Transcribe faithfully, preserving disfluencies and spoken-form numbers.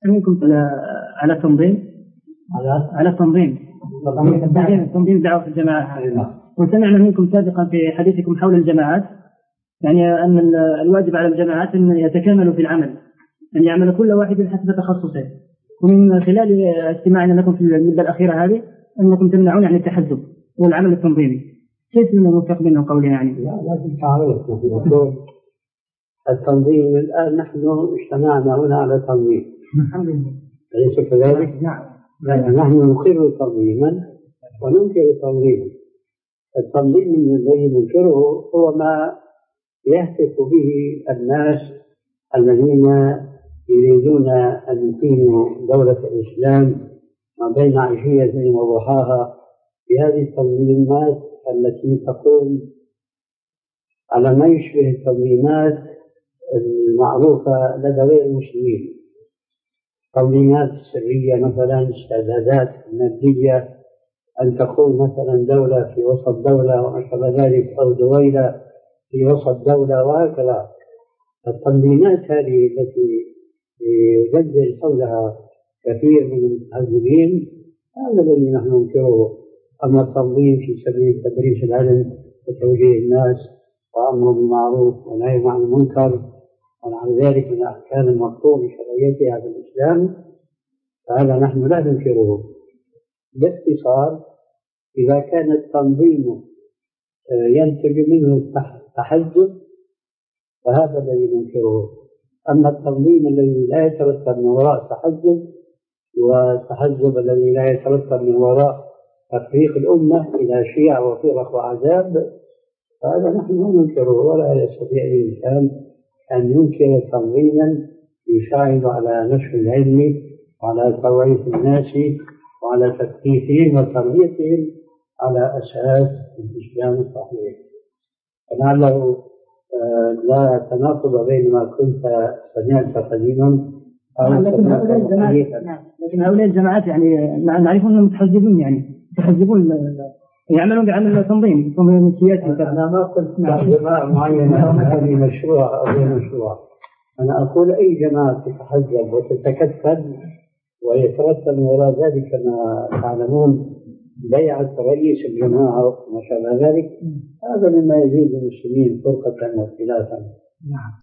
منكم على تنظيم على على تنظيم تنظيم دعوة الجماعة. وسمعنا منكم سابقا في حديثكم حول الجماعات يعني أن الواجب على الجماعات أن يتكاملوا في العمل، أن يعمل كل واحد حسب تخصصه. ومن خلال اجتماعنا لكم في المدة الأخيرة هذه أنكم تمنعون عن التحزب والعمل التنظيمي. كيف نوفق بين القولين يعني؟ لا لازم تعرف التنظيم. الآن نحن اجتمعنا هنا على تنظيم الحمد لله، أليس كذلك؟ نعم. نحن نقر تنظيما وننكر تنظيما. التنظيم الذي ننكره هو ما يهتف به الناس الذين يريدون أن يقيموا دولة الإسلام ما بين عشية وضحاها بهذه التنظيمات التي تقوم على ما يشبه التنظيمات المعروفة لدى غير المسلمين، تنظيمات سرية مثلا، استعدادات مادية، أن تكون مثلا دولة في وسط دولة وما شابه ذلك، أو دويلة في وسط دولة، وهكذا. التنظيمات هذه التي يجدل حولها كثير من المتحزبين هذا الذي نحن ننكره. أما التنظيم في سبيل تدريس العلم وتوجيه الناس وأمر بالمعروف ونهي عن المنكر ونحو ذلك من الأحكام المطلوب بشرعيتها في الإسلام فهذا نحن لا ننكره. باختصار، إذا كان التنظيم ينتج منه التحزب فهذا الذي ننكره. أما التنظيم الذي لا يترتب من وراء التحزب والتحزب الذي لا يترتب من وراء تفريق الأمة إلى شيع وفرق وعذاب فهذا نحن لا ننكره. ولا يستطيع الإنسان أن ينكر تنظيما يساعد على نشر العلم وعلى توعية الناس وعلى تثقيفهم وتربيتهم على أساس الإسلام الصحيح. فلعله لا تناقض بين ما كنت سمعت قديما أو لكن هؤلاء الجماعات لكن هؤلاء الجماعات يعني نعرف أنهم متحزبون يعني متحزبون يعملون بعمل تنظيم تنظيم سياسي. أنا ما قلت جماعة معينة هذه مشروع أو غير مشروع. أنا أقول أي جماعة تتحزب وتتكتل ويترتب من وراء ذلك كما تعلمون بيعة رئيس الجماعة وما شابه ذلك هذا مما يزيد المسلمين فرقة واختلافا.